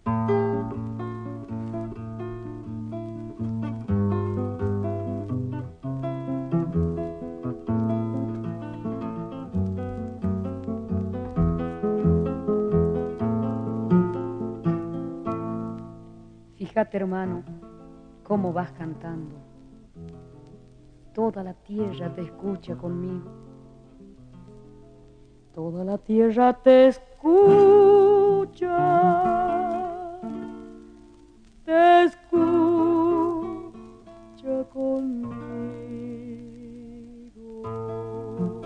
Fíjate, hermano, cómo vas cantando. Toda la tierra te escucha conmigo. Toda la tierra te escucha conmigo.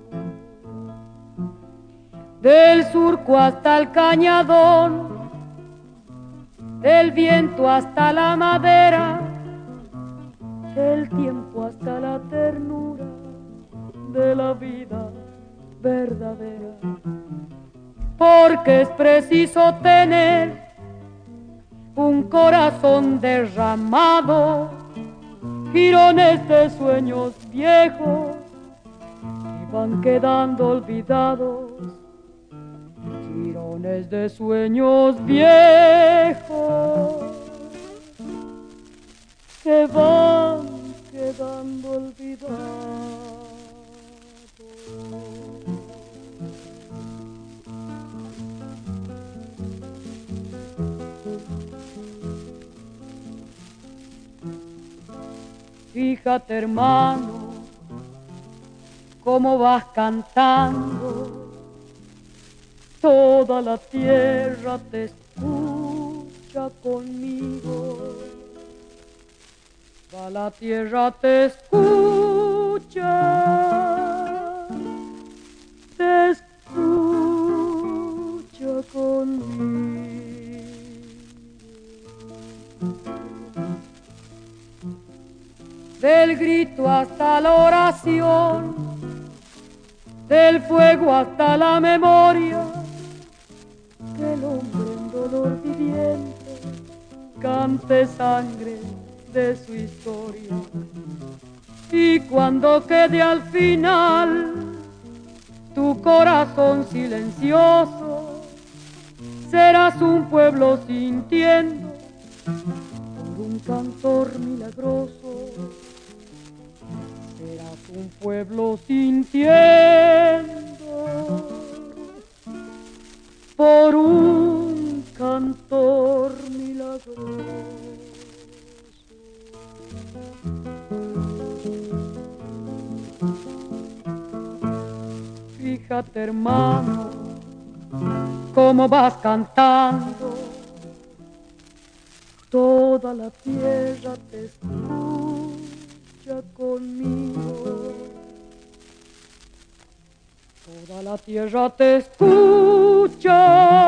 Del surco hasta el cañadón, del viento hasta la madera, del tiempo hasta la ternura de la vida verdadera. Porque es preciso tener un corazón derramado, jirones de sueños viejos que van quedando olvidados, jirones de sueños viejos que van quedando olvidados. Fíjate, hermano, cómo vas cantando. Toda la tierra te escucha conmigo. Toda la tierra te escucha conmigo. Del grito hasta la oración, del fuego hasta la memoria, que el hombre en dolor viviente cante sangre de su historia. Y cuando quede al final tu corazón silencioso, serás un pueblo sintiendo por un cantor milagroso. Serás un pueblo sintiendo por un cantor milagroso. Fíjate, hermano, cómo vas cantando. Toda la tierra te escucha conmigo. Toda la tierra te escucha